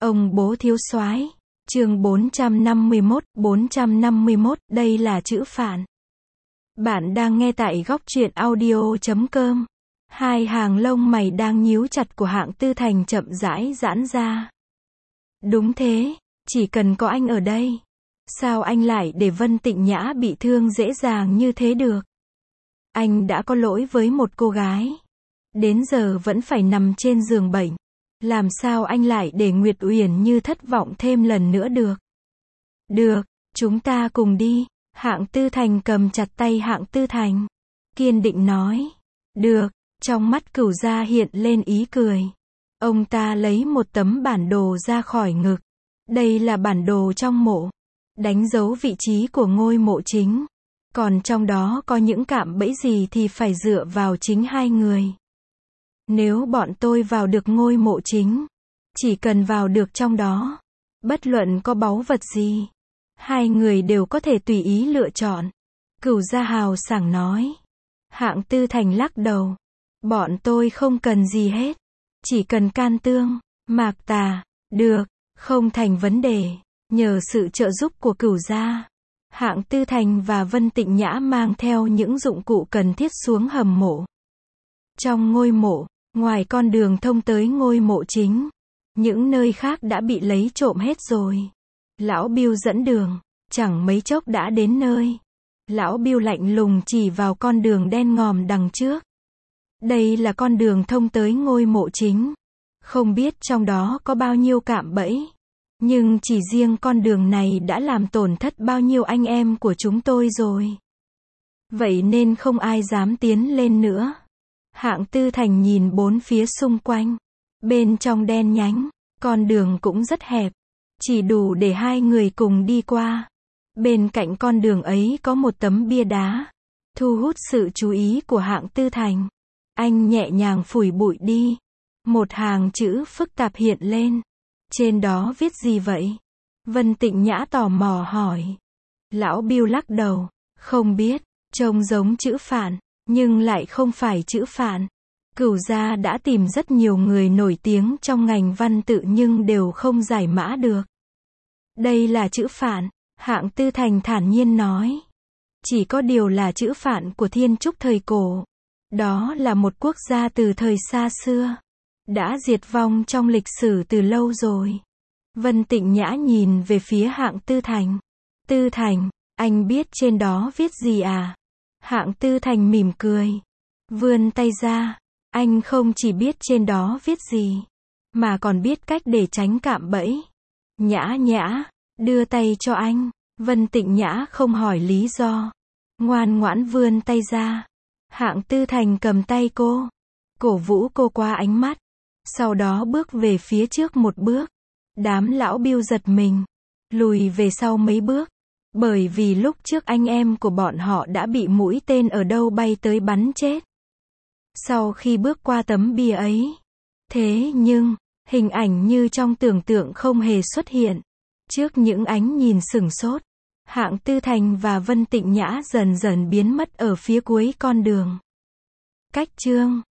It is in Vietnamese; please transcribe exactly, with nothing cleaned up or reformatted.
Ông bố thiếu soái. Chương bốn trăm năm mươi mốt, bốn trăm năm mươi mốt, đây là chữ phạn. Bạn đang nghe tại góc truyện audio chấm com. Hai hàng lông mày đang nhíu chặt của Hạng Tư Thành chậm rãi giãn ra. Đúng thế, chỉ cần có anh ở đây. Sao anh lại để Vân Tịnh Nhã bị thương dễ dàng như thế được? Anh đã có lỗi với một cô gái. Đến giờ vẫn phải nằm trên giường bệnh. Làm sao anh lại để Nguyệt Uyển Như thất vọng thêm lần nữa được? Được, chúng ta cùng đi. Hạng Tư Thành cầm chặt tay Hạng Tư Thành. Kiên định nói. Được, trong mắt Cửu Gia hiện lên ý cười. Ông ta lấy một tấm bản đồ ra khỏi ngực. Đây là bản đồ trong mộ. Đánh dấu vị trí của ngôi mộ chính. Còn trong đó có những cạm bẫy gì thì phải dựa vào chính hai người. Nếu bọn tôi vào được ngôi mộ chính, chỉ cần vào được trong đó, bất luận có báu vật gì, hai người đều có thể tùy ý lựa chọn. Cửu Gia hào sảng nói. Hạng Tư Thành lắc đầu. Bọn tôi không cần gì hết. Chỉ cần can tương, mạc tà. Được, không thành vấn đề. Nhờ sự trợ giúp của Cửu Gia, Hạng Tư Thành và Vân Tịnh Nhã mang theo những dụng cụ cần thiết xuống hầm mộ. Trong ngôi mộ, ngoài con đường thông tới ngôi mộ chính, những nơi khác đã bị lấy trộm hết rồi. Lão Biêu dẫn đường, chẳng mấy chốc đã đến nơi. Lão Biêu lạnh lùng chỉ vào con đường đen ngòm đằng trước. Đây là con đường thông tới ngôi mộ chính. Không biết trong đó có bao nhiêu cạm bẫy. Nhưng chỉ riêng con đường này đã làm tổn thất bao nhiêu anh em của chúng tôi rồi. Vậy nên không ai dám tiến lên nữa. Hạng Tư Thành nhìn bốn phía xung quanh. Bên trong đen nhánh, con đường cũng rất hẹp. Chỉ đủ để hai người cùng đi qua. Bên cạnh con đường ấy có một tấm bia đá. Thu hút sự chú ý của Hạng Tư Thành. Anh nhẹ nhàng phủi bụi đi. Một hàng chữ phức tạp hiện lên. Trên đó viết gì vậy? Vân Tịnh Nhã tò mò hỏi. Lão Biêu lắc đầu. Không biết, trông giống chữ phạn, nhưng lại không phải chữ phạn. Cửu Gia đã tìm rất nhiều người nổi tiếng trong ngành văn tự nhưng đều không giải mã được. Đây là chữ phạn, Hạng Tư Thành thản nhiên nói. Chỉ có điều là chữ phạn của Thiên Trúc thời cổ. Đó là một quốc gia từ thời xa xưa. Đã diệt vong trong lịch sử từ lâu rồi. Vân Tịnh Nhã nhìn về phía Hạng Tư Thành. Tư Thành, anh biết trên đó viết gì à? Hạng Tư Thành mỉm cười. Vươn tay ra. Anh không chỉ biết trên đó viết gì, mà còn biết cách để tránh cạm bẫy. Nhã Nhã, đưa tay cho anh. Vân Tịnh Nhã không hỏi lý do. Ngoan ngoãn vươn tay ra. Hạng Tư Thành cầm tay cô. Cổ vũ cô qua ánh mắt. Sau đó bước về phía trước một bước. Đám lão Biêu giật mình. Lùi về sau mấy bước. Bởi vì lúc trước anh em của bọn họ đã bị mũi tên ở đâu bay tới bắn chết. Sau khi bước qua tấm bia ấy. Thế nhưng, hình ảnh như trong tưởng tượng không hề xuất hiện. Trước những ánh nhìn sửng sốt, Hạng Tư Thành và Vân Tịnh Nhã dần dần biến mất ở phía cuối con đường. Cách chương